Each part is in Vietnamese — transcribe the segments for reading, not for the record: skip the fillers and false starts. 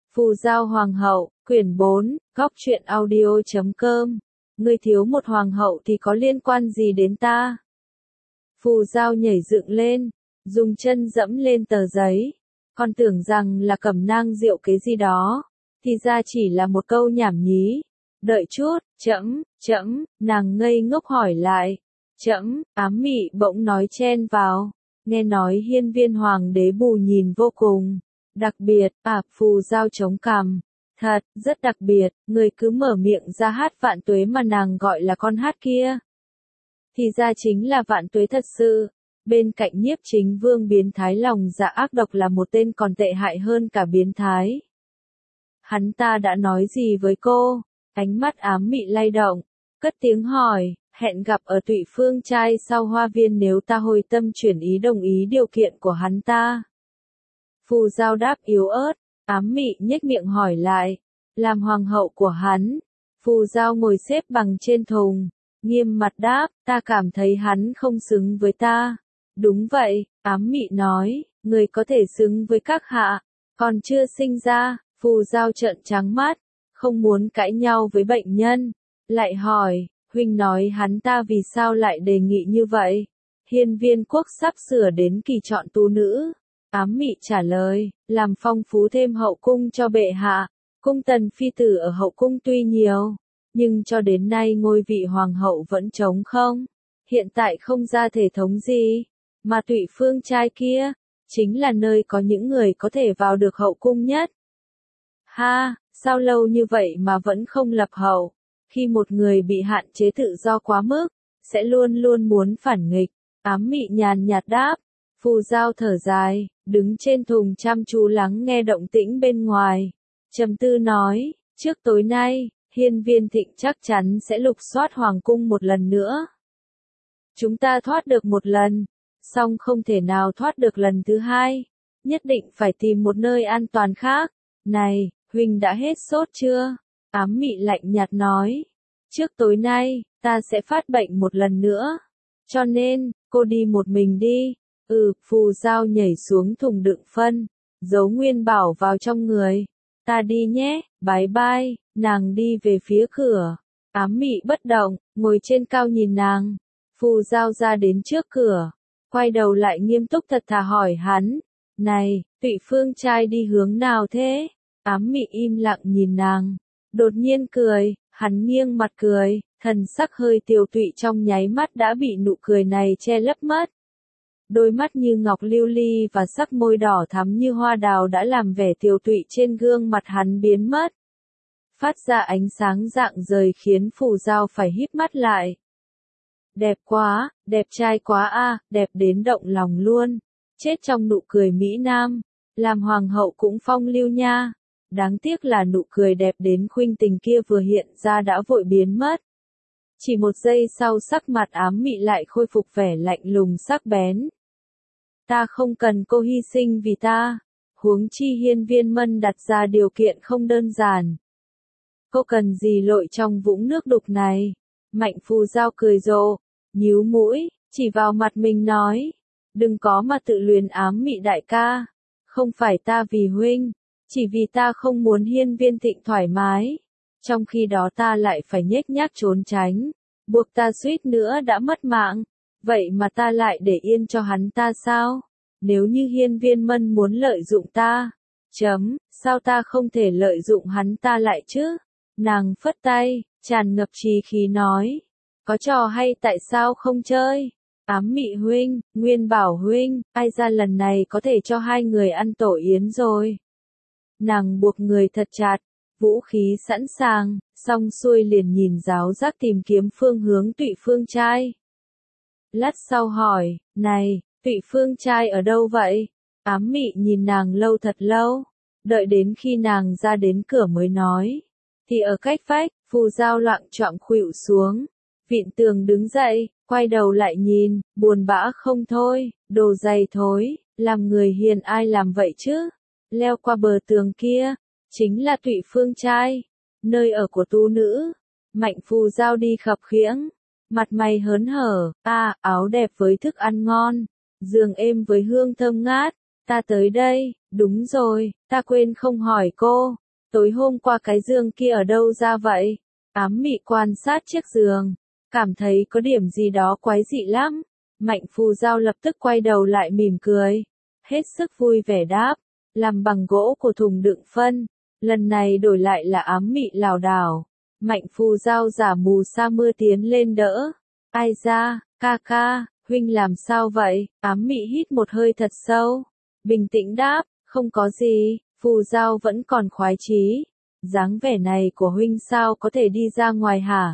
Phù Giao Hoàng hậu, quyển 4, góc truyện audio.com. Ngươi thiếu một hoàng hậu thì có liên quan gì đến ta? Phù Giao nhảy dựng lên, dùng chân dẫm lên tờ giấy. Con tưởng rằng là cẩm nang rượu cái gì đó, thì ra chỉ là một câu nhảm nhí. Đợi chút, chấm, nàng ngây ngốc hỏi lại. Chấm, ám mị bỗng nói chen vào. Nghe nói hiên viên hoàng đế bù nhìn vô cùng. Đặc biệt, Phù Giao chống cằm. Thật, rất đặc biệt, người cứ mở miệng ra hát vạn tuế mà nàng gọi là con hát kia. Thì ra chính là vạn tuế thật sự. Bên cạnh Nhiếp Chính Vương biến thái lòng dạ ác độc là một tên còn tệ hại hơn cả biến thái. Hắn ta đã nói gì với cô? Ánh mắt ám mị lay động, cất tiếng hỏi, hẹn gặp ở Tụy Phương trai sau hoa viên nếu ta hồi tâm chuyển ý đồng ý điều kiện của hắn ta. Phù Giao đáp yếu ớt, ám mị nhếch miệng hỏi lại, làm hoàng hậu của hắn. Phù Giao ngồi xếp bằng trên thùng, nghiêm mặt đáp, ta cảm thấy hắn không xứng với ta. Đúng vậy, ám mị nói, người có thể xứng với các hạ, còn chưa sinh ra. Phù Giao trợn trắng mắt, không muốn cãi nhau với bệnh nhân, lại hỏi, huynh nói hắn ta vì sao lại đề nghị như vậy? Hiên viên quốc sắp sửa đến kỳ chọn tú nữ. Ám mị trả lời, làm phong phú thêm hậu cung cho bệ hạ. Cung tần phi tử ở hậu cung tuy nhiều, nhưng cho đến nay ngôi vị hoàng hậu vẫn trống không. Hiện tại không ra thể thống gì, mà Tụy Phương trai kia, chính là nơi có những người có thể vào được hậu cung nhất. Ha, sao lâu như vậy mà vẫn không lập hậu? Khi một người bị hạn chế tự do quá mức, sẽ luôn luôn muốn phản nghịch. Ám mị nhàn nhạt đáp. Phù Giao thở dài, đứng trên thùng chăm chú lắng nghe động tĩnh bên ngoài. Trầm tư nói, trước tối nay, Hiên viên Thịnh chắc chắn sẽ lục soát hoàng cung một lần nữa. Chúng ta thoát được một lần, song không thể nào thoát được lần thứ hai. Nhất định phải tìm một nơi an toàn khác. Này, huynh đã hết sốt chưa? Ám mị lạnh nhạt nói. Trước tối nay, ta sẽ phát bệnh một lần nữa. Cho nên, cô đi một mình đi. Phù Giao nhảy xuống thùng đựng phân, giấu Nguyên Bảo vào trong người. Ta đi nhé, bye bye, nàng đi về phía cửa. Ám mị bất động, ngồi trên cao nhìn nàng. Phù Giao ra đến trước cửa, quay đầu lại nghiêm túc thật thà hỏi hắn. Này, Tụy Phương trai đi hướng nào thế? Ám mị im lặng nhìn nàng, đột nhiên cười, hắn nghiêng mặt cười, thần sắc hơi tiều tụy trong nháy mắt đã bị nụ cười này che lấp mất. Đôi mắt như ngọc lưu ly và sắc môi đỏ thắm như hoa đào đã làm vẻ tiều tụy trên gương mặt hắn biến mất. Phát ra ánh sáng rạng rời khiến Phù Giao phải híp mắt lại. Đẹp quá, đẹp trai quá đẹp đến động lòng luôn. Chết trong nụ cười Mỹ Nam, làm hoàng hậu cũng phong lưu nha. Đáng tiếc là nụ cười đẹp đến khuynh tình kia vừa hiện ra đã vội biến mất. Chỉ một giây sau sắc mặt ám mị lại khôi phục vẻ lạnh lùng sắc bén. Ta không cần cô hy sinh vì ta, huống chi hiên viên mân đặt ra điều kiện không đơn giản. Cô cần gì lội trong vũng nước đục này? Mạnh Phù Giao cười rộ, nhíu mũi, chỉ vào mặt mình nói. Đừng có mà tự luyến ám mị đại ca. Không phải ta vì huynh, chỉ vì ta không muốn hiên viên Thịnh thoải mái. Trong khi đó ta lại phải nhếch nhác trốn tránh, buộc ta suýt nữa đã mất mạng. Vậy mà ta lại để yên cho hắn ta sao? Nếu như hiên viên mân muốn lợi dụng ta, sao ta không thể lợi dụng hắn ta lại chứ? Nàng phất tay, tràn ngập trì khí nói. Có trò hay tại sao không chơi? Ám mị huynh, Nguyên Bảo huynh, ai ra lần này có thể cho hai người ăn tổ yến rồi. Nàng buộc người thật chặt, vũ khí sẵn sàng, xong xuôi liền nhìn giáo giác tìm kiếm phương hướng Tụy Phương trai. Lát sau hỏi, này, Tụy Phương trai ở đâu vậy? Ám mị nhìn nàng lâu thật lâu, đợi đến khi nàng ra đến cửa mới nói. Thì ở cách vách. Phù Giao loạng choạng khuỵu xuống, vịn tường đứng dậy, quay đầu lại nhìn, buồn bã không thôi, đồ dày thối, làm người hiền ai làm vậy chứ? Leo qua bờ tường kia, chính là Tụy Phương trai, nơi ở của tú nữ. Mạnh Phù Giao đi khập khiễng, mặt mày hớn hở, áo đẹp với thức ăn ngon, giường êm với hương thơm ngát, Ta tới đây, đúng rồi, ta quên không hỏi cô. Tối hôm qua cái giường kia ở đâu ra vậy? Ám mị quan sát chiếc giường, cảm thấy có điểm gì đó quái dị lắm. Mạnh Phù Giao lập tức quay đầu lại mỉm cười, hết sức vui vẻ đáp, làm bằng gỗ của thùng đựng phân, lần này đổi lại là ám mị lảo đảo. Mạnh Phù Giao giả mù sa mưa tiến lên đỡ. Ai ra, ca ca, huynh làm sao vậy? Ám mị hít một hơi thật sâu, bình tĩnh đáp, không có gì, Phù Giao vẫn còn khoái chí. Dáng vẻ này của huynh sao có thể đi ra ngoài hả?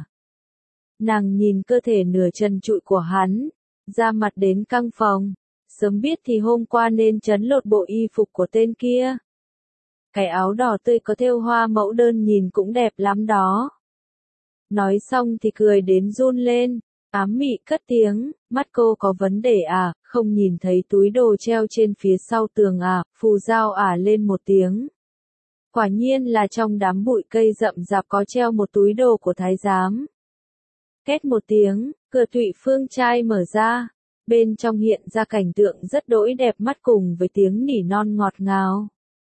Nàng nhìn cơ thể nửa trần trụi của hắn, ra mặt đến căng phòng. Sớm biết thì hôm qua nên trấn lột bộ y phục của tên kia. Cái áo đỏ tươi có thêu hoa mẫu đơn nhìn cũng đẹp lắm đó. Nói xong thì cười đến run lên. Ám mị cất tiếng, mắt cô có vấn đề à, không nhìn thấy túi đồ treo trên phía sau tường à, Phù Giao ả lên một tiếng. Quả nhiên là trong đám bụi cây rậm rạp có treo một túi đồ của thái giám. Két một tiếng, cửa Thụy Phương trai mở ra, bên trong hiện ra cảnh tượng rất đỗi đẹp mắt cùng với tiếng nỉ non ngọt ngào.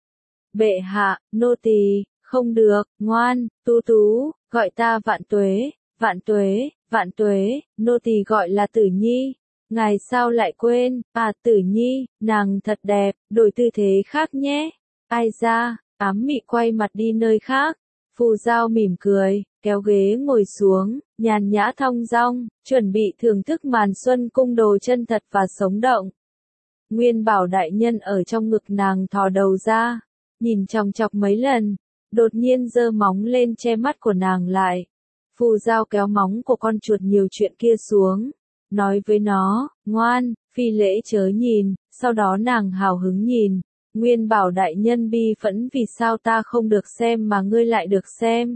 Bệ hạ, nô tỳ, không được, ngoan, Tú Tú, gọi ta Vạn Tuế, Vạn Tuế, Vạn Tuế, nô tỳ gọi là Tử Nhi. Ngài sao lại quên, à Tử Nhi, nàng thật đẹp, đổi tư thế khác nhé. Ai ra, ám mị quay mặt đi nơi khác. Phù Giao mỉm cười, kéo ghế ngồi xuống, nhàn nhã thong dong, chuẩn bị thưởng thức màn xuân cung đồ chân thật và sống động. Nguyên Bảo đại nhân ở trong ngực nàng thò đầu ra, nhìn chòng chọc mấy lần, đột nhiên giơ móng lên che mắt của nàng lại. Phù Giao kéo móng của con chuột nhiều chuyện kia xuống, nói với nó, ngoan, phi lễ chớ nhìn, sau đó nàng hào hứng nhìn. Nguyên Bảo đại nhân bi phẫn vì sao ta không được xem mà ngươi lại được xem.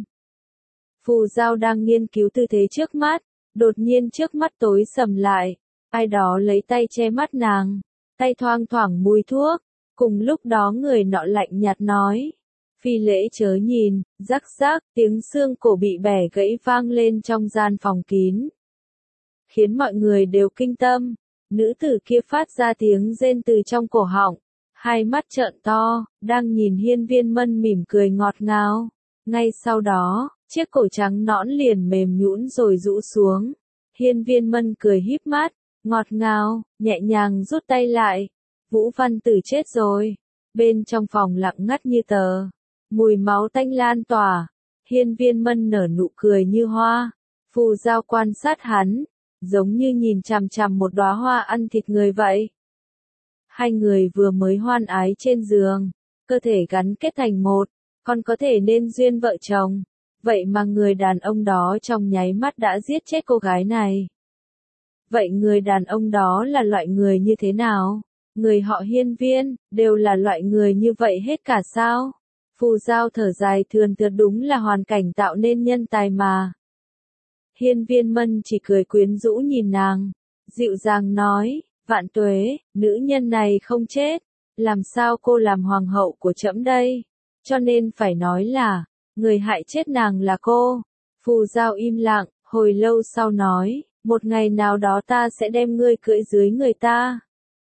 Phù Giao đang nghiên cứu tư thế trước mắt, đột nhiên trước mắt tối sầm lại, ai đó lấy tay che mắt nàng, tay thoang thoảng mùi thuốc, cùng lúc đó người nọ lạnh nhạt nói. Phi lễ chớ nhìn, rắc rắc, tiếng xương cổ bị bẻ gãy vang lên trong gian phòng kín. Khiến mọi người đều kinh tâm, nữ tử kia phát ra tiếng rên từ trong cổ họng. Hai mắt trợn to, đang nhìn Hiên Viên Mân mỉm cười ngọt ngào. Ngay sau đó, chiếc cổ trắng nõn liền mềm nhũn rồi rũ xuống. Hiên Viên Mân cười híp mắt, ngọt ngào, nhẹ nhàng rút tay lại. Vũ Văn Tử chết rồi. Bên trong phòng lặng ngắt như tờ. Mùi máu tanh lan tỏa. Hiên Viên Mân nở nụ cười như hoa. Phù Giao quan sát hắn, giống như nhìn chằm chằm một đóa hoa ăn thịt người vậy. Hai người vừa mới hoan ái trên giường, cơ thể gắn kết thành một, còn có thể nên duyên vợ chồng. Vậy mà người đàn ông đó trong nháy mắt đã giết chết cô gái này. Vậy người đàn ông đó là loại người như thế nào? Người họ Hiên Viên, đều là loại người như vậy hết cả sao? Phù Giao thở dài thườn thượt, đúng là hoàn cảnh tạo nên nhân tài mà. Hiên Viên Mân chỉ cười quyến rũ nhìn nàng, dịu dàng nói. Vạn Tuế, nữ nhân này không chết, làm sao cô làm hoàng hậu của trẫm đây? Cho nên phải nói là, người hại chết nàng là cô. Phù Giao im lặng, hồi lâu sau nói, một ngày nào đó ta sẽ đem ngươi cưỡi dưới người ta.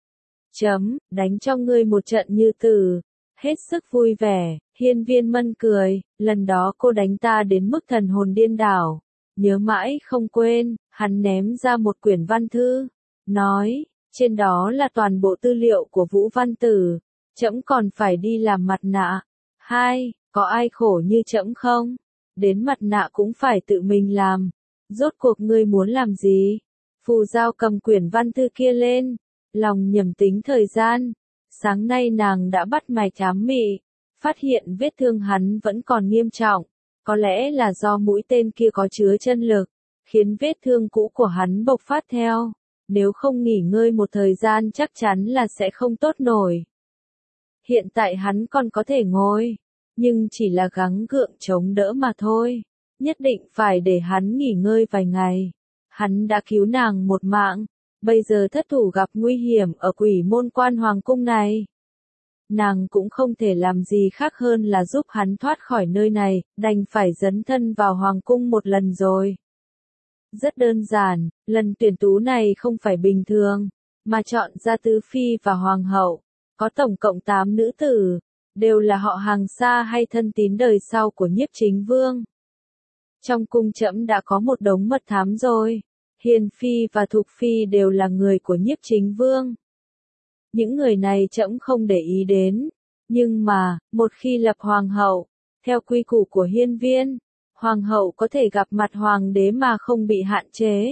Đánh cho ngươi một trận như tử. Hết sức vui vẻ, Hiên Viên Mân cười, lần đó cô đánh ta đến mức thần hồn điên đảo. Nhớ mãi không quên, hắn ném ra một quyển văn thư, nói. Trên đó là toàn bộ tư liệu của Vũ Văn Tử, trẫm còn phải đi làm mặt nạ. Có ai khổ như trẫm không? Đến mặt nạ cũng phải tự mình làm. Rốt cuộc ngươi muốn làm gì? Phù Giao cầm quyển văn thư kia lên, lòng nhẩm tính thời gian. Sáng nay nàng đã bắt mạch ám mị, phát hiện vết thương hắn vẫn còn nghiêm trọng. Có lẽ là do mũi tên kia có chứa chân lực, khiến vết thương cũ của hắn bộc phát theo. Nếu không nghỉ ngơi một thời gian chắc chắn là sẽ không tốt nổi. Hiện tại hắn còn có thể ngồi, nhưng chỉ là gắng gượng chống đỡ mà thôi. Nhất định phải để hắn nghỉ ngơi vài ngày. Hắn đã cứu nàng một mạng, bây giờ thất thủ gặp nguy hiểm ở Quỷ Môn Quan Hoàng cung này. Nàng cũng không thể làm gì khác hơn là giúp hắn thoát khỏi nơi này, đành phải dấn thân vào Hoàng cung một lần rồi. Rất đơn giản, lần tuyển tú này không phải bình thường, mà chọn ra tứ phi và hoàng hậu. có tổng cộng 8 nữ tử, đều là họ hàng xa hay thân tín đời sau của Nhiếp Chính Vương. Trong cung trẫm đã có một đống mật thám rồi, Hiền Phi và Thục Phi đều là người của Nhiếp Chính Vương. Những người này trẫm không để ý đến, nhưng mà, một khi lập hoàng hậu, theo quy củ của hiên viên, hoàng hậu có thể gặp mặt hoàng đế mà không bị hạn chế.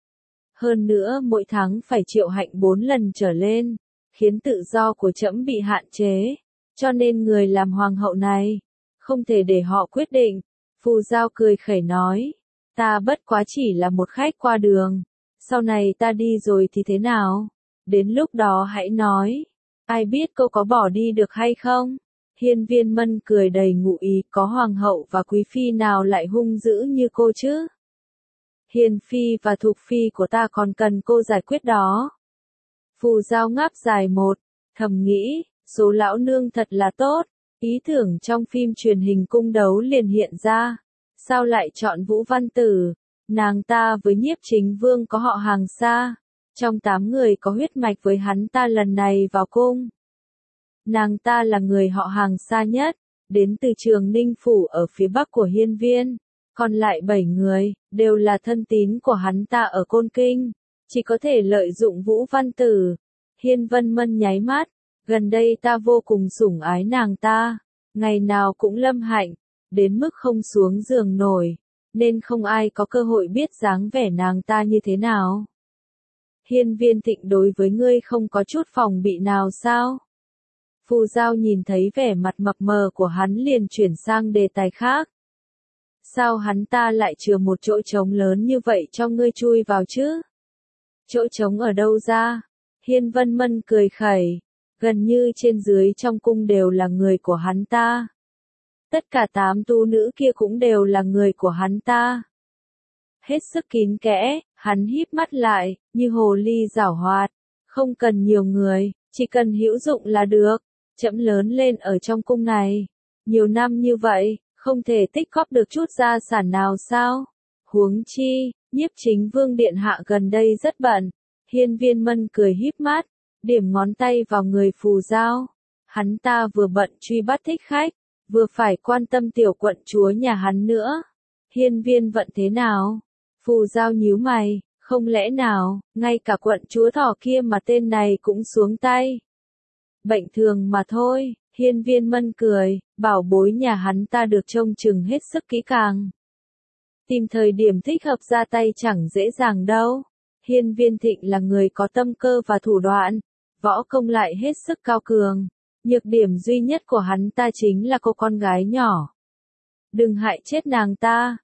Hơn nữa mỗi tháng phải triệu hạnh 4 lần trở lên, khiến tự do của trẫm bị hạn chế, cho nên người làm hoàng hậu này, không thể để họ quyết định. Phù Giao cười khẩy nói, ta bất quá chỉ là một khách qua đường, sau này ta đi rồi thì thế nào? Đến lúc đó hãy nói, ai biết cô có bỏ đi được hay không? Hiên Viên Mân cười đầy ngụ ý, có hoàng hậu và quý phi nào lại hung dữ như cô chứ? Hiền Phi và Thục Phi của ta còn cần cô giải quyết đó. Phù Giao ngáp dài một, thầm nghĩ, số lão nương thật là tốt, ý tưởng trong phim truyền hình cung đấu liền hiện ra, sao lại chọn Vũ Văn Tử, nàng ta với Nhiếp Chính Vương có họ hàng xa, trong 8 người có huyết mạch với hắn ta lần này vào cung. Nàng ta là người họ hàng xa nhất, đến từ Trường Ninh Phủ ở phía bắc của Hiên Viên, còn lại 7 người, đều là thân tín của hắn ta ở Côn Kinh, chỉ có thể lợi dụng Vũ Văn Tử. Hiên Vân Mân nháy mắt, gần đây ta vô cùng sủng ái nàng ta, ngày nào cũng lâm hạnh, đến mức không xuống giường nổi, nên không ai có cơ hội biết dáng vẻ nàng ta như thế nào. Hiên Viên Thịnh đối với ngươi không có chút phòng bị nào sao? Phù Giao nhìn thấy vẻ mặt mập mờ của hắn liền chuyển sang đề tài khác. Sao hắn ta lại chừa một chỗ trống lớn như vậy cho ngươi chui vào chứ? Chỗ trống ở đâu ra? Hiên Vân Mân cười khẩy, gần như trên dưới trong cung đều là người của hắn ta. Tất cả 8 tu nữ kia cũng đều là người của hắn ta. Hết sức kín kẽ, hắn híp mắt lại, như hồ ly giảo hoạt, không cần nhiều người, chỉ cần hữu dụng là được. Trẫm lớn lên ở trong cung này, nhiều năm như vậy, không thể tích góp được chút gia sản nào sao? Huống chi, Nhiếp Chính Vương điện hạ gần đây rất bận. Hiên Viên Mân cười híp mắt, điểm ngón tay vào người Phù Giao. Hắn ta vừa bận truy bắt thích khách, vừa phải quan tâm tiểu quận chúa nhà hắn nữa. Hiên Viên vận thế nào? Phù Giao nhíu mày, không lẽ nào, ngay cả quận chúa thỏ kia mà tên này cũng xuống tay. Bệnh thường mà thôi, Hiên Viên Mân cười, bảo bối nhà hắn ta được trông chừng hết sức kỹ càng. Tìm thời điểm thích hợp ra tay chẳng dễ dàng đâu. Hiên Viên Thịnh là người có tâm cơ và thủ đoạn, võ công lại hết sức cao cường. Nhược điểm duy nhất của hắn ta chính là cô con gái nhỏ. Đừng hại chết nàng ta.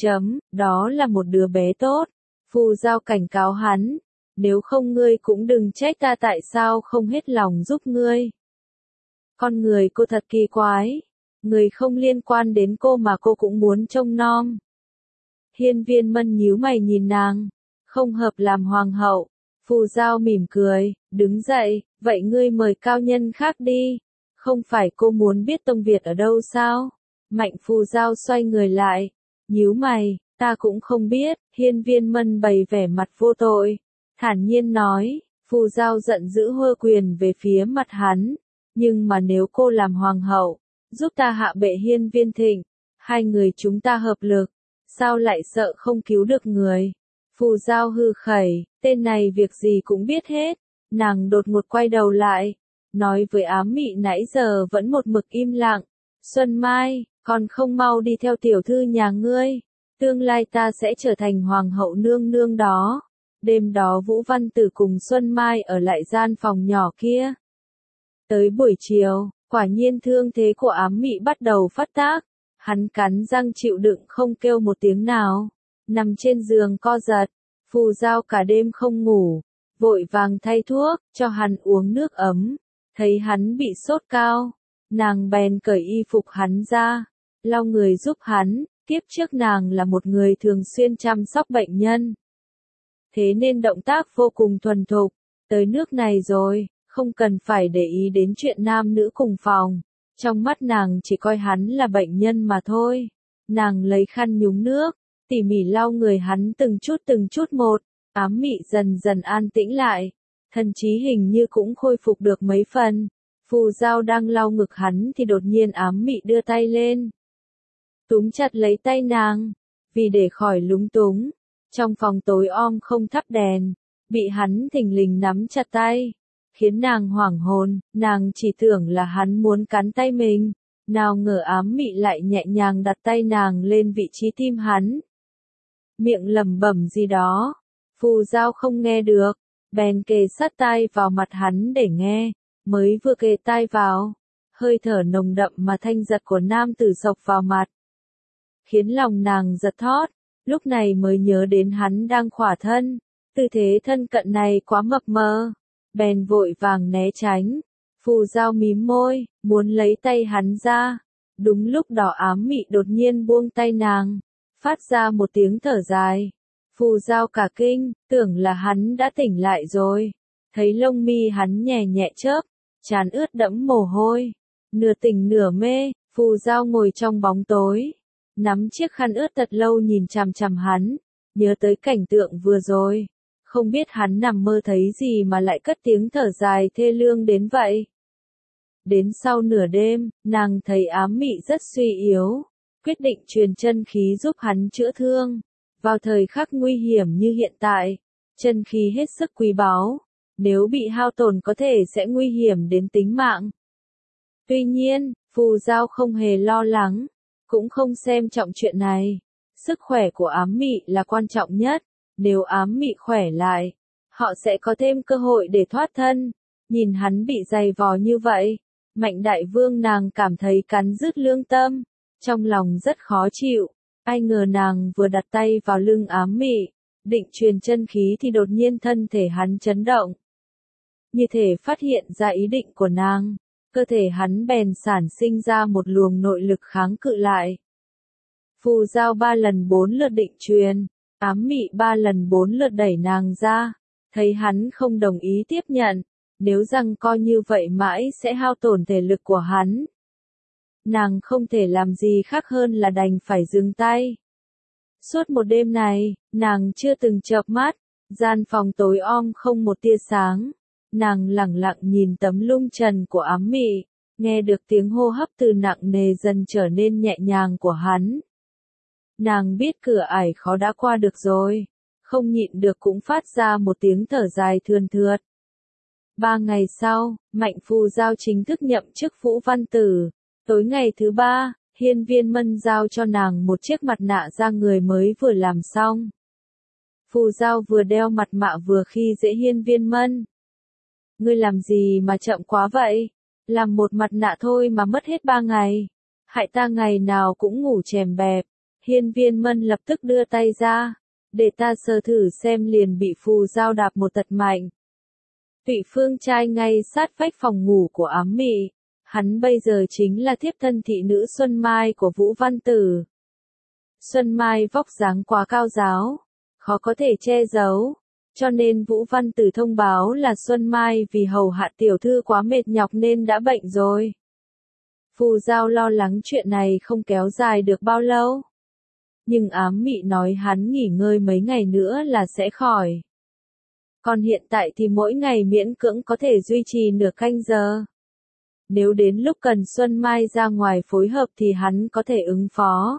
Đó là một đứa bé tốt. Phù Giao cảnh cáo hắn. Nếu không ngươi cũng đừng trách ta tại sao không hết lòng giúp ngươi. Con người cô thật kỳ quái. Người không liên quan đến cô mà cô cũng muốn trông nom. Hiên Viên Mân nhíu mày nhìn nàng. Không hợp làm hoàng hậu. Phù Giao mỉm cười, đứng dậy, vậy ngươi mời cao nhân khác đi. Không phải cô muốn biết Tông Việt ở đâu sao? Mạnh Phù Giao xoay người lại, nhíu mày, ta cũng không biết. Hiên Viên Mân bày vẻ mặt vô tội, thản nhiên nói. Phù Giao giận dữ hơ quyền về phía mặt hắn, nhưng mà nếu cô làm hoàng hậu, giúp ta hạ bệ Hiên Viên Thịnh, hai người chúng ta hợp lực, sao lại sợ không cứu được người? Phù Giao hư khẩy, tên này việc gì cũng biết hết. Nàng đột ngột quay đầu lại, nói với Ám Mị nãy giờ vẫn một mực im lặng. Xuân Mai, còn không mau đi theo tiểu thư nhà ngươi. Tương lai ta sẽ trở thành hoàng hậu nương nương đó. Đêm đó Vũ Văn Tử cùng Xuân Mai ở lại gian phòng nhỏ kia. Tới buổi chiều, quả nhiên thương thế của Ám Mị bắt đầu phát tác. Hắn cắn răng chịu đựng không kêu một tiếng nào. Nằm trên giường co giật, Phù Giao cả đêm không ngủ, vội vàng thay thuốc, cho hắn uống nước ấm. Thấy hắn bị sốt cao, nàng bèn cởi y phục hắn ra, lau người giúp hắn. Kiếp trước nàng là một người thường xuyên chăm sóc bệnh nhân, thế nên động tác vô cùng thuần thục. Tới nước này rồi, không cần phải để ý đến chuyện nam nữ cùng phòng. Trong mắt nàng chỉ coi hắn là bệnh nhân mà thôi. Nàng lấy khăn nhúng nước, tỉ mỉ lau người hắn từng chút một. Ám Mị dần dần an tĩnh lại, thần trí hình như cũng khôi phục được mấy phần. Phù Giao đang lau ngực hắn thì đột nhiên Ám Mị đưa tay lên, túm chặt lấy tay nàng, vì để khỏi lúng túng. Trong phòng tối om không thắp đèn, bị hắn thình lình nắm chặt tay, khiến nàng hoảng hồn, nàng chỉ tưởng là hắn muốn cắn tay mình, nào ngờ Ám Mị lại nhẹ nhàng đặt tay nàng lên vị trí tim hắn. Miệng lẩm bẩm gì đó, Phù Giao không nghe được, bèn kề sát tai vào mặt hắn để nghe, mới vừa kề tai vào, hơi thở nồng đậm mà thanh giật của nam tử xộc vào mặt, khiến lòng nàng giật thót, lúc này mới nhớ đến hắn đang khỏa thân, tư thế thân cận này quá mập mờ, bèn vội vàng né tránh. Phù Giao mím môi, muốn lấy tay hắn ra, đúng lúc đó Ám Mị đột nhiên buông tay nàng, phát ra một tiếng thở dài. Phù Giao cả kinh, tưởng là hắn đã tỉnh lại rồi, thấy lông mi hắn nhẹ nhẹ chớp, trán ướt đẫm mồ hôi, nửa tỉnh nửa mê. Phù Giao ngồi trong bóng tối, nắm chiếc khăn ướt thật lâu nhìn chằm chằm hắn, nhớ tới cảnh tượng vừa rồi, không biết hắn nằm mơ thấy gì mà lại cất tiếng thở dài thê lương đến vậy. Đến sau nửa đêm, nàng thấy Ám Mị rất suy yếu, quyết định truyền chân khí giúp hắn chữa thương. Vào thời khắc nguy hiểm như hiện tại, chân khí hết sức quý báu, nếu bị hao tổn có thể sẽ nguy hiểm đến tính mạng. Tuy nhiên, Phù Giao không hề lo lắng, cũng không xem trọng chuyện này. Sức khỏe của Ám Mị là quan trọng nhất, nếu Ám Mị khỏe lại, họ sẽ có thêm cơ hội để thoát thân. Nhìn hắn bị dày vò như vậy, Mạnh đại vương nàng cảm thấy cắn rứt lương tâm, trong lòng rất khó chịu. Ai ngờ nàng vừa đặt tay vào lưng Ám Mị, định truyền chân khí thì đột nhiên thân thể hắn chấn động. Như thể phát hiện ra ý định của nàng, cơ thể hắn bèn sản sinh ra một luồng nội lực kháng cự lại. Phù Giao 3 lần 4 lượt định truyền, Ám Mị 3 lần 4 lượt đẩy nàng ra, thấy hắn không đồng ý tiếp nhận, nếu rằng coi như vậy mãi sẽ hao tổn thể lực của hắn. Nàng không thể làm gì khác hơn là đành phải dừng tay. Suốt một đêm này, nàng chưa từng chợp mắt, gian phòng tối om không một tia sáng. Nàng lẳng lặng nhìn tấm lung trần của Ám Mị, nghe được tiếng hô hấp từ nặng nề dần trở nên nhẹ nhàng của hắn. Nàng biết cửa ải khó đã qua được rồi, không nhịn được cũng phát ra một tiếng thở dài thườn thượt. 3 ngày sau, Mạnh Phù Giao chính thức nhậm chức Vũ Văn Tử. Tối ngày thứ 3, Hiên Viên Mân giao cho nàng một chiếc mặt nạ da người mới vừa làm xong. Phù Giao vừa đeo mặt nạ vừa khi dễ Hiên Viên Mân. Ngươi làm gì mà chậm quá vậy? Làm một mặt nạ thôi mà mất hết 3 ngày. Hại ta ngày nào cũng ngủ chèm bẹp. Hiên Viên Mân lập tức đưa tay ra, để ta sờ thử xem, liền bị Phù Giao đạp một tật mạnh. Tụy Phương trai ngay sát vách phòng ngủ của Ám Mị. Hắn bây giờ chính là thiếp thân thị nữ Xuân Mai của Vũ Văn Tử. Xuân Mai vóc dáng quá cao ráo, khó có thể che giấu, cho nên Vũ Văn Tử thông báo là Xuân Mai vì hầu hạ tiểu thư quá mệt nhọc nên đã bệnh rồi. Phù Giao lo lắng chuyện này không kéo dài được bao lâu. Nhưng Ám Mị nói hắn nghỉ ngơi mấy ngày nữa là sẽ khỏi. Còn hiện tại thì mỗi ngày miễn cưỡng có thể duy trì nửa canh giờ. Nếu đến lúc cần Xuân Mai ra ngoài phối hợp thì hắn có thể ứng phó.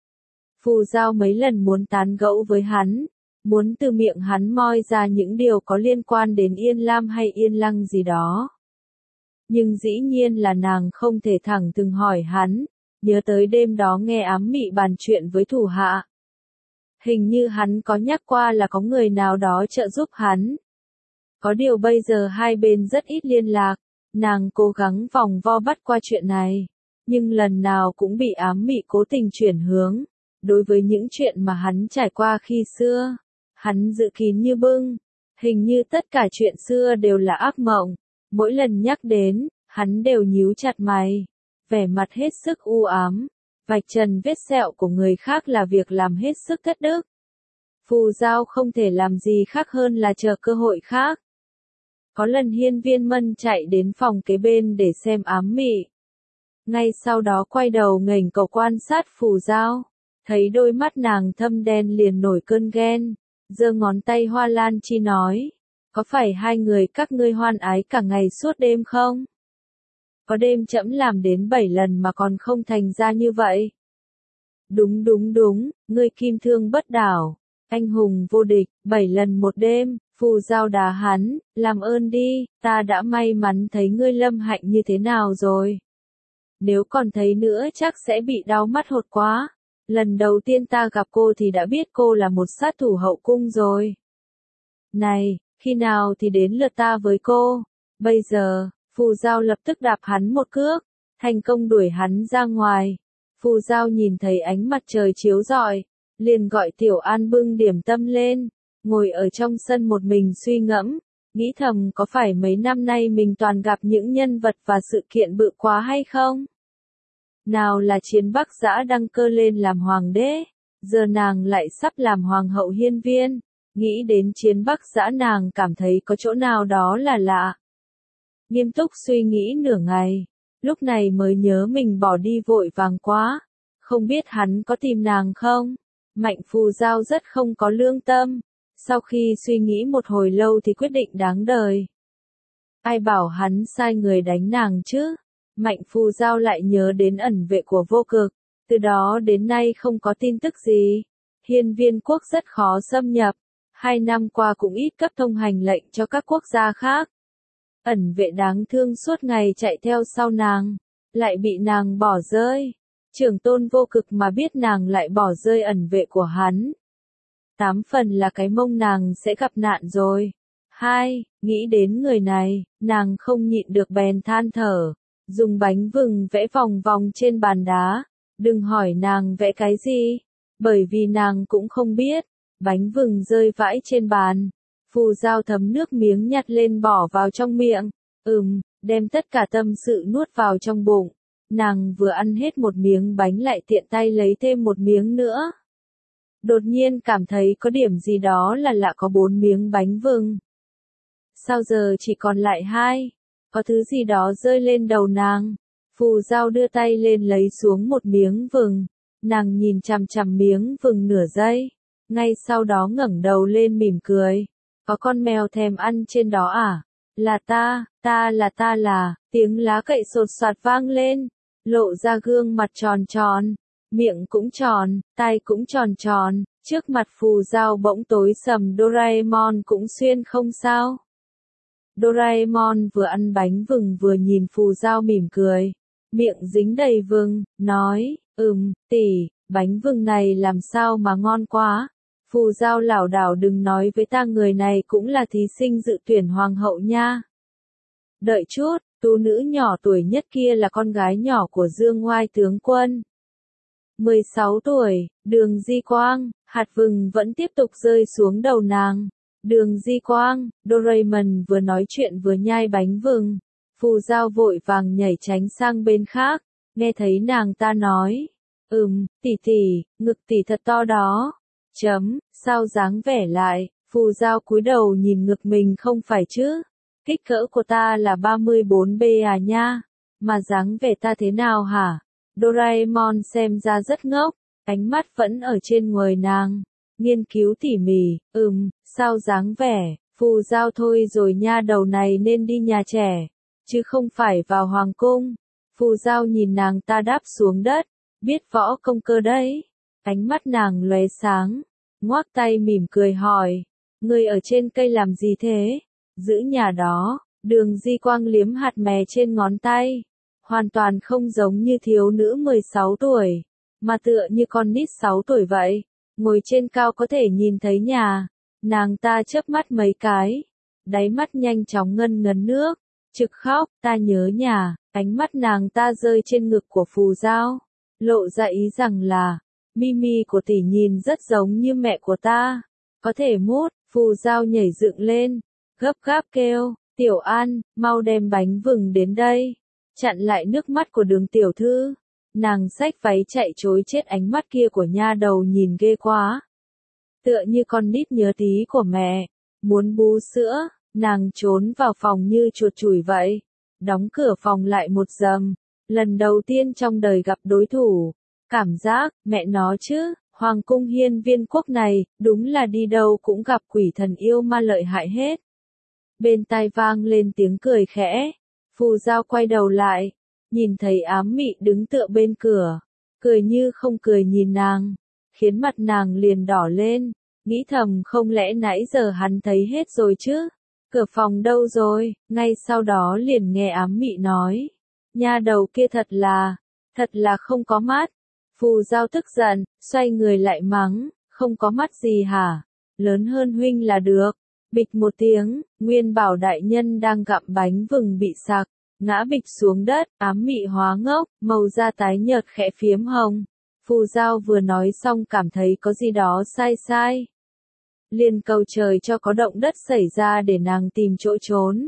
Phù Giao mấy lần muốn tán gẫu với hắn, muốn từ miệng hắn moi ra những điều có liên quan đến Yên Lam hay Yên Lăng gì đó. Nhưng dĩ nhiên là nàng không thể thẳng thừng hỏi hắn, nhớ tới đêm đó nghe Ám Mị bàn chuyện với thủ hạ. Hình như hắn có nhắc qua là có người nào đó trợ giúp hắn. Có điều bây giờ hai bên rất ít liên lạc, nàng cố gắng vòng vo bắt qua chuyện này, nhưng lần nào cũng bị Ám Mị cố tình chuyển hướng. Đối với những chuyện mà hắn trải qua khi xưa, hắn giữ kín như bưng, hình như tất cả chuyện xưa đều là ác mộng, mỗi lần nhắc đến, hắn đều nhíu chặt mày, vẻ mặt hết sức u ám, vạch trần vết sẹo của người khác là việc làm hết sức thất đức. Phù Giao không thể làm gì khác hơn là chờ cơ hội khác. Có lần Hiên Viên Mân chạy đến phòng kế bên để xem Ám Mị. Ngay sau đó quay đầu nghềnh cầu quan sát Phù Giao, thấy đôi mắt nàng thâm đen liền nổi cơn ghen, giơ ngón tay hoa lan chi nói, có phải hai người các ngươi hoan ái cả ngày suốt đêm không? có đêm trẫm làm đến 7 lần mà còn không thành ra như vậy. Đúng đúng đúng, ngươi kim thương bất đảo, anh hùng vô địch, 7 lần một đêm, Phù Giao đá hắn, làm ơn đi, ta đã may mắn thấy ngươi lâm hạnh như thế nào rồi. Nếu còn thấy nữa chắc sẽ bị đau mắt hột quá. Lần đầu tiên ta gặp cô thì đã biết cô là một sát thủ hậu cung rồi. Này, khi nào thì đến lượt ta với cô? Bây giờ, Phù Giao lập tức đạp hắn một cước, thành công đuổi hắn ra ngoài. Phù Giao nhìn thấy ánh mặt trời chiếu rọi, liền gọi Tiểu An bưng điểm tâm lên, ngồi ở trong sân một mình suy ngẫm, nghĩ thầm có phải mấy năm nay mình toàn gặp những nhân vật và sự kiện bự quá hay không? Nào là Chiến Bắc Dã đăng cơ lên làm hoàng đế, giờ nàng lại sắp làm hoàng hậu hiên viên, nghĩ đến Chiến Bắc Dã nàng cảm thấy có chỗ nào đó là lạ. Nghiêm túc suy nghĩ nửa ngày, lúc này mới nhớ mình bỏ đi vội vàng quá, không biết hắn có tìm nàng không? Mạnh Phù Giao rất không có lương tâm, sau khi suy nghĩ một hồi lâu thì quyết định đáng đời. Ai bảo hắn sai người đánh nàng chứ? Mạnh Phù Giao lại nhớ đến ẩn vệ của Vô Cực, từ đó đến nay không có tin tức gì. Hiên Viên quốc rất khó xâm nhập, 2 năm qua cũng ít cấp thông hành lệnh cho các quốc gia khác. Ẩn vệ đáng thương suốt ngày chạy theo sau nàng, lại bị nàng bỏ rơi. Trưởng tôn Vô Cực mà biết nàng lại bỏ rơi ẩn vệ của hắn, 8 phần là cái mông nàng sẽ gặp nạn rồi. Nghĩ đến người này, nàng không nhịn được bèn than thở, dùng bánh vừng vẽ vòng vòng trên bàn đá. Đừng hỏi nàng vẽ cái gì, bởi vì nàng cũng không biết. Bánh vừng rơi vãi trên bàn, Phù Giao thấm nước miếng nhặt lên bỏ vào trong miệng. Đem tất cả tâm sự nuốt vào trong bụng. Nàng vừa ăn hết một miếng bánh lại tiện tay lấy thêm một miếng nữa. Đột nhiên cảm thấy có điểm gì đó là lạ, có 4 miếng bánh vừng. Sao giờ chỉ còn lại 2? Có thứ gì đó rơi lên đầu nàng. Phù Giao đưa tay lên lấy xuống một miếng vừng. Nàng nhìn chằm chằm miếng vừng nửa giây. Ngay sau đó ngẩng đầu lên mỉm cười. Có con mèo thèm ăn trên đó à? Là ta là, tiếng lá cậy sột soạt vang lên. Lộ ra gương mặt tròn tròn, miệng cũng tròn, tai cũng tròn tròn. Trước mặt Phù Giao bỗng tối sầm, Doraemon cũng xuyên không sao. Doraemon vừa ăn bánh vừng vừa nhìn Phù Giao mỉm cười, miệng dính đầy vừng, nói, tỷ, bánh vừng này làm sao mà ngon quá. Phù Giao lảo đảo, đừng nói với ta, người này cũng là thí sinh dự tuyển hoàng hậu nha. Đợi chút, tú nữ nhỏ tuổi nhất kia là con gái nhỏ của Dương Oai tướng quân. 16 tuổi, Đường Di Quang. Hạt vừng vẫn tiếp tục rơi xuống đầu nàng. Đường Di Quang, Doraemon vừa nói chuyện vừa nhai bánh vừng. Phù Giao vội vàng nhảy tránh sang bên khác, nghe thấy nàng ta nói. Tỷ, ngực tỷ thật to đó. Sao dáng vẻ lại, Phù Giao cúi đầu nhìn ngực mình, không phải chứ. Kích cỡ của ta là 34B à nha, mà dáng vẻ ta thế nào hả? Doraemon xem ra rất ngốc, ánh mắt vẫn ở trên người nàng, nghiên cứu tỉ mỉ. Sao dáng vẻ, Phù Giao thôi rồi nha, đầu này nên đi nhà trẻ, chứ không phải vào hoàng cung. Phù Giao nhìn nàng ta đáp xuống đất, biết võ công cơ đấy. Ánh mắt nàng lóe sáng, ngoác tay mỉm cười hỏi, ngươi ở trên cây làm gì thế? Giữ nhà đó. Đường Di Quang liếm hạt mè trên ngón tay, hoàn toàn không giống như thiếu nữ 16 tuổi, mà tựa như con nít 6 tuổi vậy, ngồi trên cao có thể nhìn thấy nhà. Nàng ta chớp mắt mấy cái, đáy mắt nhanh chóng ngân ngấn nước, trực khóc, ta nhớ nhà. Ánh mắt nàng ta rơi trên ngực của Phù Giao, lộ ra ý rằng là, Mimi của tỷ nhìn rất giống như mẹ của ta, có thể mút. Phù Giao nhảy dựng lên, gấp gáp kêu, Tiểu An, mau đem bánh vừng đến đây, chặn lại nước mắt của Đường tiểu thư. Nàng xách váy chạy trối chết, ánh mắt kia của nha đầu nhìn ghê quá. Tựa như con nít nhớ tí của mẹ, muốn bú sữa. Nàng trốn vào phòng như chuột chủi vậy, đóng cửa phòng lại một dầm. Lần đầu tiên trong đời gặp đối thủ, cảm giác, mẹ nó chứ, hoàng cung Hiên Viên quốc này, đúng là đi đâu cũng gặp quỷ thần yêu ma lợi hại hết. Bên tai vang lên tiếng cười khẽ, Phù Giao quay đầu lại, nhìn thấy Ám Mị đứng tựa bên cửa, cười như không cười nhìn nàng, khiến mặt nàng liền đỏ lên, nghĩ thầm không lẽ nãy giờ hắn thấy hết rồi chứ, cửa phòng đâu rồi, ngay sau đó liền nghe Ám Mị nói, nha đầu kia thật là không có mắt. Phù Giao tức giận, xoay người lại mắng, không có mắt gì hả, lớn hơn huynh là được. Bịch một tiếng, Nguyên Bảo đại nhân đang gặm bánh vừng bị sặc, ngã bịch xuống đất, Ám Mị hóa ngốc, màu da tái nhợt khẽ phiếm hồng. Phù Giao vừa nói xong cảm thấy có gì đó sai. Liền cầu trời cho có động đất xảy ra để nàng tìm chỗ trốn.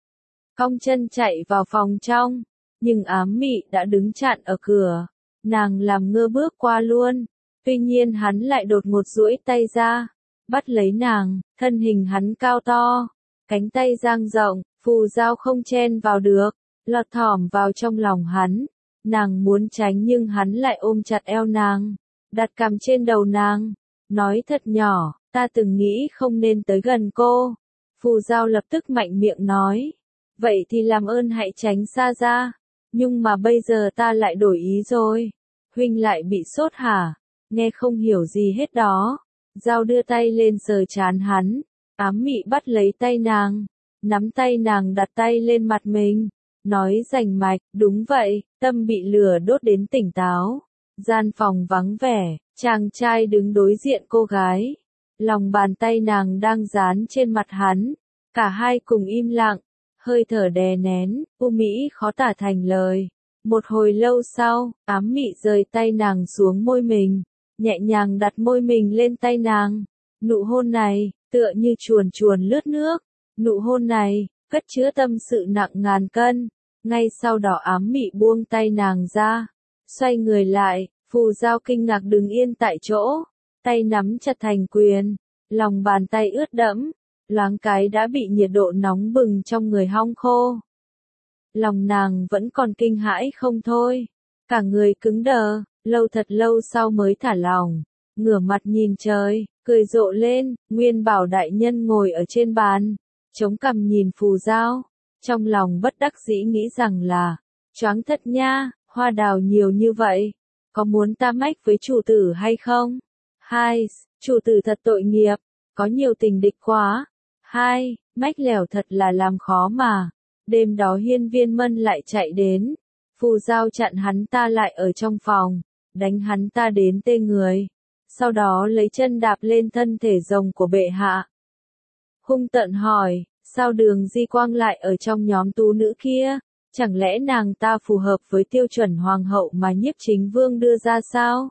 Cong chân chạy vào phòng trong, nhưng Ám Mị đã đứng chặn ở cửa. Nàng làm ngơ bước qua luôn, tuy nhiên hắn lại đột ngột duỗi tay ra, bắt lấy nàng, thân hình hắn cao to, cánh tay dang rộng, Phù Giao không chen vào được, lọt thỏm vào trong lòng hắn. Nàng muốn tránh nhưng hắn lại ôm chặt eo nàng, đặt cằm trên đầu nàng, nói thật nhỏ, ta từng nghĩ không nên tới gần cô. Phù Giao lập tức mạnh miệng nói, vậy thì làm ơn hãy tránh xa ra, nhưng mà bây giờ ta lại đổi ý rồi. Huynh lại bị sốt hả? Nghe không hiểu gì hết đó. Giao đưa tay lên sờ trán hắn, Ám Mị bắt lấy tay nàng, nắm tay nàng đặt tay lên mặt mình, nói rành mạch, đúng vậy, tâm bị lửa đốt đến tỉnh táo. Gian phòng vắng vẻ, chàng trai đứng đối diện cô gái, lòng bàn tay nàng đang dán trên mặt hắn, cả hai cùng im lặng, hơi thở đè nén, u mỹ khó tả thành lời. Một hồi lâu sau, Ám Mị rời tay nàng xuống môi mình, nhẹ nhàng đặt môi mình lên tay nàng. Nụ hôn này, tựa như chuồn chuồn lướt nước. Nụ hôn này, cất chứa tâm sự nặng ngàn cân. Ngay sau đó Ám Mị buông tay nàng ra, xoay người lại, Phù Giao kinh ngạc đứng yên tại chỗ, tay nắm chặt thành quyền, lòng bàn tay ướt đẫm, loáng cái đã bị nhiệt độ nóng bừng trong người hong khô. Lòng nàng vẫn còn kinh hãi không thôi, cả người cứng đờ, lâu thật lâu sau mới thả lỏng, ngửa mặt nhìn trời, cười rộ lên. Nguyên Bảo đại nhân ngồi ở trên bàn, chống cằm nhìn Phù Giao, trong lòng bất đắc dĩ nghĩ rằng là, choáng thật nha, hoa đào nhiều như vậy, có muốn ta mách với chủ tử hay không? Hai, chủ tử thật tội nghiệp, có nhiều tình địch quá. Hai, mách lẻo thật là làm khó mà. Đêm đó Hiên Viên Mân lại chạy đến, Phù Giao chặn hắn ta lại ở trong phòng, đánh hắn ta đến tê người, sau đó lấy chân đạp lên thân thể rồng của bệ hạ. Hung tợn hỏi, sao Đường Di Quang lại ở trong nhóm tú nữ kia, chẳng lẽ nàng ta phù hợp với tiêu chuẩn hoàng hậu mà Nhiếp Chính Vương đưa ra sao?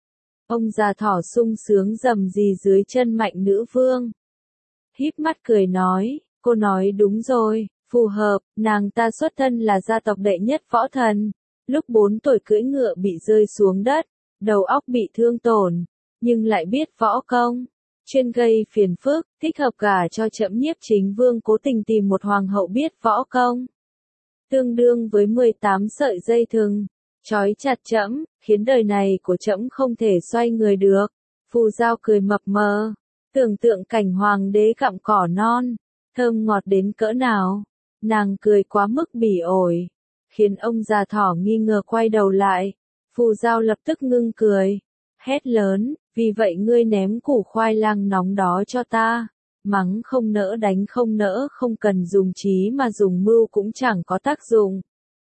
Ông già thỏ sung sướng rầm rì dưới chân Mạnh Nữ Vương. Híp mắt cười nói, cô nói đúng rồi. Phù hợp, nàng ta xuất thân là gia tộc đệ nhất võ thần, lúc 4 tuổi cưỡi ngựa bị rơi xuống đất, đầu óc bị thương tổn, nhưng lại biết võ công, chuyên gây phiền phức, thích hợp gả cho Trẫm. Nhiếp Chính Vương cố tình tìm một hoàng hậu biết võ công, tương đương với 18 sợi dây thừng, trói chặt Trẫm, khiến đời này của Trẫm không thể xoay người được. Phù Giao cười mập mờ, tưởng tượng cảnh hoàng đế gặm cỏ non, thơm ngọt đến cỡ nào. Nàng cười quá mức bỉ ổi, khiến ông già thỏ nghi ngờ quay đầu lại. Phù Giao lập tức ngưng cười, hét lớn, vì vậy ngươi ném củ khoai lang nóng đó cho ta. Mắng không nỡ đánh không nỡ, không cần dùng trí mà dùng mưu cũng chẳng có tác dụng.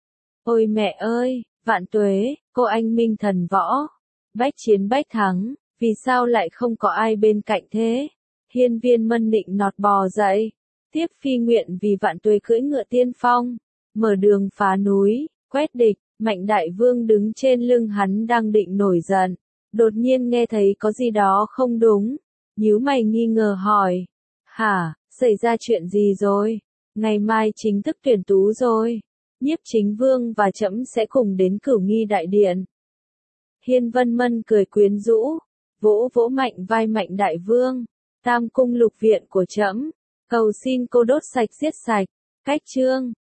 Ôi mẹ ơi, vạn tuế, cô anh minh thần võ, bách chiến bách thắng, vì sao lại không có ai bên cạnh thế? Hiên Viên Mân nịnh nọt bò dậy. Tiếp Phi nguyện vì vạn tuế cưỡi ngựa tiên phong, mở đường phá núi, quét địch. Mạnh Đại Vương đứng trên lưng hắn đang định nổi giận, đột nhiên nghe thấy có gì đó không đúng, nhíu mày nghi ngờ hỏi, hả, xảy ra chuyện gì rồi? Ngày mai chính thức tuyển tú rồi, Nhiếp Chính Vương và Trẫm sẽ cùng đến Cửu Nghi đại điện. Hiên Vân Mân cười quyến rũ, vỗ vỗ mạnh vai Mạnh Đại Vương, Tam cung lục viện của Trẫm, cầu xin cô đốt sạch giết sạch. Cách chương